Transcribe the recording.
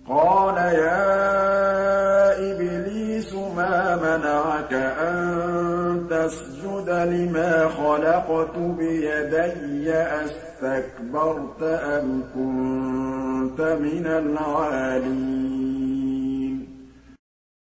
قَالَ يَا إِبْلِيسُ مَا مَنَعَكَ أَن تَسْجُدَ لِمَا خَلَقْتُ بِيَدَيَّ أَسْتَكْبَرْتَ أَمْ كُنتَ مِنَ الْعَالِينَ